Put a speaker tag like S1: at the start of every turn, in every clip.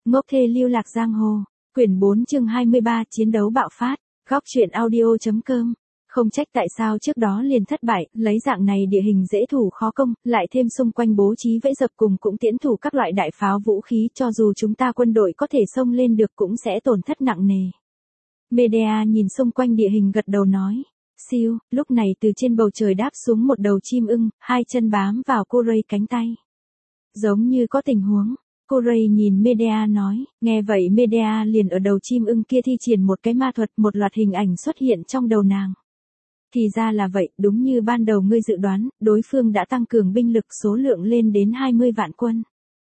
S1: Ngốc thê lưu lạc giang hồ. Quyển 4 chương 23 chiến đấu bạo phát. Góc truyện audio.com. Không trách tại sao trước đó liền thất bại, lấy dạng này địa hình dễ thủ khó công, lại thêm xung quanh bố trí vẫy dập cùng cũng tiễn thủ các loại đại pháo vũ khí, cho dù chúng ta quân đội có thể xông lên được cũng sẽ tổn thất nặng nề. Medea nhìn xung quanh địa hình gật đầu nói. Siêu, lúc này từ trên bầu trời đáp xuống một đầu chim ưng, hai chân bám vào cô Ray cánh tay. Giống như có tình huống. Cô Ray nhìn Medea nói, nghe vậy Medea liền ở đầu chim ưng kia thi triển một cái ma thuật, một loạt hình ảnh xuất hiện trong đầu nàng. Thì ra là vậy, đúng như ban đầu ngươi dự đoán, đối phương đã tăng cường binh lực số lượng lên đến 20 vạn quân.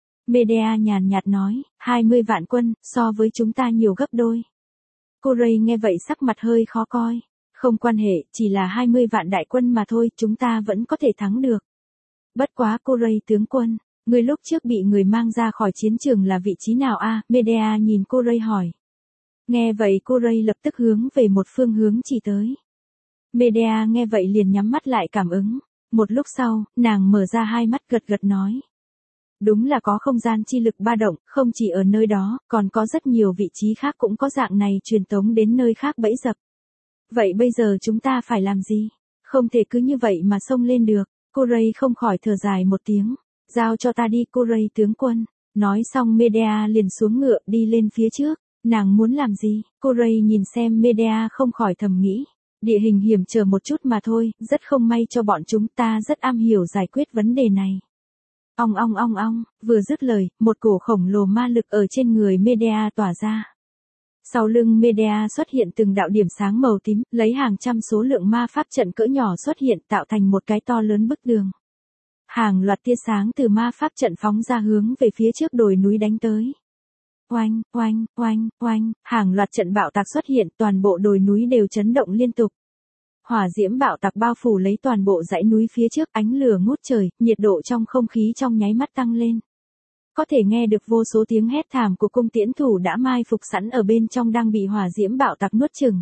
S1: Medea nhàn nhạt nói, 20 vạn quân, so với chúng ta nhiều gấp đôi. Cô Ray nghe vậy sắc mặt hơi khó coi. Không quan hệ, chỉ là 20 vạn đại quân mà thôi, chúng ta vẫn có thể thắng được. Bất quá cô Ray tướng quân. Người lúc trước bị người mang ra khỏi chiến trường là vị trí nào a? Medea nhìn cô Ray hỏi. Nghe vậy cô Ray lập tức hướng về một phương hướng chỉ tới. Medea nghe vậy liền nhắm mắt lại cảm ứng. Một lúc sau, nàng mở ra hai mắt gật gật nói. Đúng là có không gian chi lực ba động, không chỉ ở nơi đó, còn có rất nhiều vị trí khác cũng có dạng này truyền tống đến nơi khác bẫy dập. Vậy bây giờ chúng ta phải làm gì? Không thể cứ như vậy mà xông lên được. Cô Ray không khỏi thở dài một tiếng. Giao cho ta đi cô Ray tướng quân. Nói xong Medea liền xuống ngựa đi lên phía trước. Nàng muốn làm gì? Cô Ray nhìn xem Medea không khỏi thầm nghĩ. Địa hình hiểm trở một chút mà thôi, rất không may cho bọn chúng, ta rất am hiểu giải quyết vấn đề này. Ong ong ong ong, vừa dứt lời, một cổ khổng lồ ma lực ở trên người Medea tỏa ra. Sau lưng Medea xuất hiện từng đạo điểm sáng màu tím, lấy hàng trăm số lượng ma pháp trận cỡ nhỏ xuất hiện tạo thành một cái to lớn bức tường. Hàng loạt tia sáng từ ma pháp trận phóng ra hướng về phía trước đồi núi đánh tới. Oanh, oanh, oanh, oanh, hàng loạt trận bạo tạc xuất hiện, toàn bộ đồi núi đều chấn động liên tục. Hỏa diễm bạo tạc bao phủ lấy toàn bộ dãy núi phía trước, ánh lửa ngút trời, nhiệt độ trong không khí trong nháy mắt tăng lên. Có thể nghe được vô số tiếng hét thảm của cung tiễn thủ đã mai phục sẵn ở bên trong đang bị hỏa diễm bạo tạc nuốt chửng.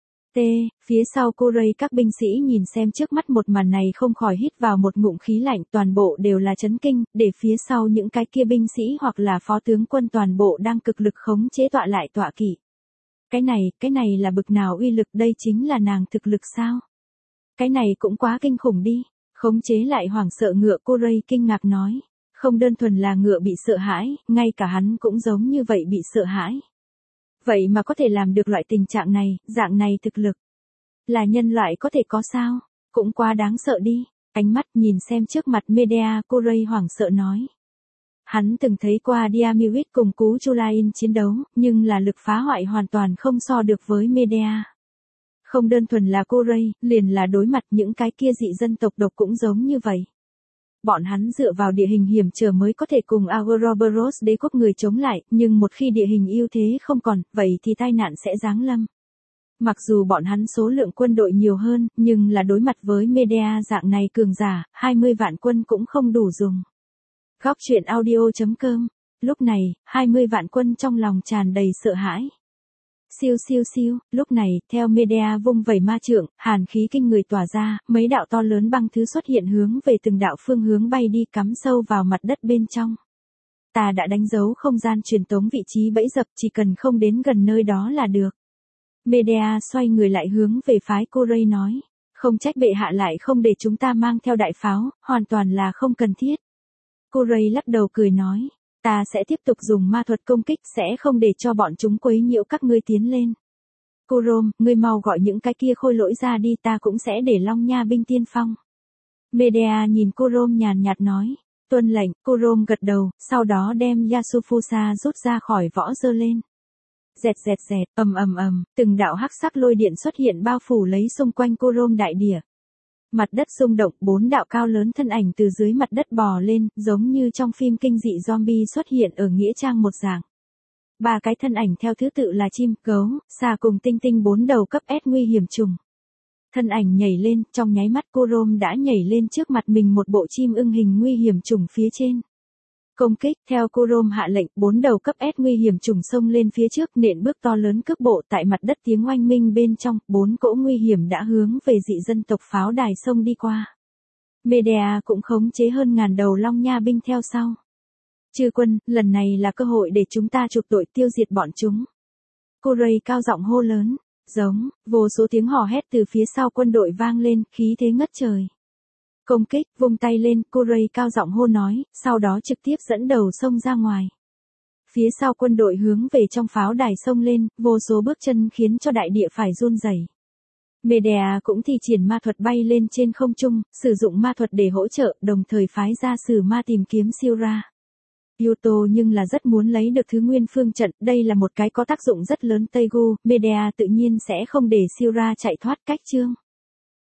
S1: Phía sau cô Ray các binh sĩ nhìn xem trước mắt một màn này không khỏi hít vào một ngụm khí lạnh, toàn bộ đều là chấn kinh, để phía sau những cái kia binh sĩ hoặc là phó tướng quân toàn bộ đang cực lực khống chế tọa lại tọa kỵ. Cái này là bực nào uy lực, đây chính là nàng thực lực sao? Cái này cũng quá kinh khủng đi, khống chế lại hoảng sợ ngựa, cô Ray kinh ngạc nói. Không đơn thuần là ngựa bị sợ hãi, ngay cả hắn cũng giống như vậy bị sợ hãi. Vậy mà có thể làm được loại tình trạng này, dạng này thực lực. Là nhân loại có thể có sao? Cũng quá đáng sợ đi. Ánh mắt nhìn xem trước mặt Medea, cô Ray hoảng sợ nói. Hắn từng thấy qua Diamiric cùng Cú Chulain chiến đấu, nhưng là lực phá hoại hoàn toàn không so được với Medea. Không đơn thuần là cô Ray, liền là đối mặt những cái kia dị dân tộc độc cũng giống như vậy. Bọn hắn dựa vào địa hình hiểm trở mới có thể cùng Ouroboros đế quốc người chống lại, nhưng một khi địa hình ưu thế không còn, vậy thì tai nạn sẽ giáng lâm. Mặc dù bọn hắn số lượng quân đội nhiều hơn, nhưng là đối mặt với Medea dạng này cường giả, 20 vạn quân cũng không đủ dùng. Góc truyện audio.com. Lúc này, 20 vạn quân trong lòng tràn đầy sợ hãi. Siêu siêu siêu, lúc này, theo Medea vung vẩy ma trượng, hàn khí kinh người tỏa ra, mấy đạo to lớn băng thứ xuất hiện hướng về từng đạo phương hướng bay đi, cắm sâu vào mặt đất bên trong. Ta đã đánh dấu không gian truyền tống vị trí bẫy dập, chỉ cần không đến gần nơi đó là được. Medea xoay người lại hướng về phái cô Ray nói. Không trách bệ hạ lại không để chúng ta mang theo đại pháo, hoàn toàn là không cần thiết. Cô Ray lắc đầu cười nói. Ta sẽ tiếp tục dùng ma thuật công kích, sẽ không để cho bọn chúng quấy nhiễu các ngươi tiến lên. Cô Rom, ngươi mau gọi những cái kia khôi lỗi ra đi, ta cũng sẽ để Long Nha binh tiên phong. Medea nhìn cô Rom nhàn nhạt nói. Tuân lệnh, cô Rom gật đầu, sau đó đem Yasufusa rút ra khỏi võ giơ lên. Dẹt dẹt dẹt, ầm ầm ầm, từng đạo hắc sắc lôi điện xuất hiện bao phủ lấy xung quanh cô Rom đại địa. Mặt đất rung động, 4 đạo cao lớn thân ảnh từ dưới mặt đất bò lên, giống như trong phim kinh dị zombie xuất hiện ở nghĩa trang một dạng. 3 cái thân ảnh theo thứ tự là chim, gấu, xà cùng tinh tinh 4 đầu cấp S nguy hiểm trùng. Thân ảnh nhảy lên, trong nháy mắt cô Rom đã nhảy lên trước mặt mình một bộ chim ưng hình nguy hiểm trùng phía trên. Công kích, theo cô Rom hạ lệnh, 4 đầu cấp S nguy hiểm trùng xông lên phía trước, nện bước to lớn cước bộ tại mặt đất tiếng oanh minh bên trong, 4 cỗ nguy hiểm đã hướng về dị dân tộc pháo đài sông đi qua. Medea cũng khống chế hơn ngàn đầu Long Nha binh theo sau. Chư quân, lần này là cơ hội để chúng ta chuộc tội tiêu diệt bọn chúng. Kuray cao giọng hô lớn. Giống, vô số tiếng hò hét từ phía sau quân đội vang lên, khí thế ngất trời. Công kích, vung tay lên, Kuray cao giọng hô nói, sau đó trực tiếp dẫn đầu xông ra ngoài. Phía sau quân đội hướng về trong pháo đài xông lên, vô số bước chân khiến cho đại địa phải run rẩy. Medea cũng thi triển ma thuật bay lên trên không trung, sử dụng ma thuật để hỗ trợ, đồng thời phái ra sử ma tìm kiếm Syra. Yuto nhưng là rất muốn lấy được thứ nguyên phương trận, đây là một cái có tác dụng rất lớn Teigu, Medea tự nhiên sẽ không để Syra chạy thoát cách chương.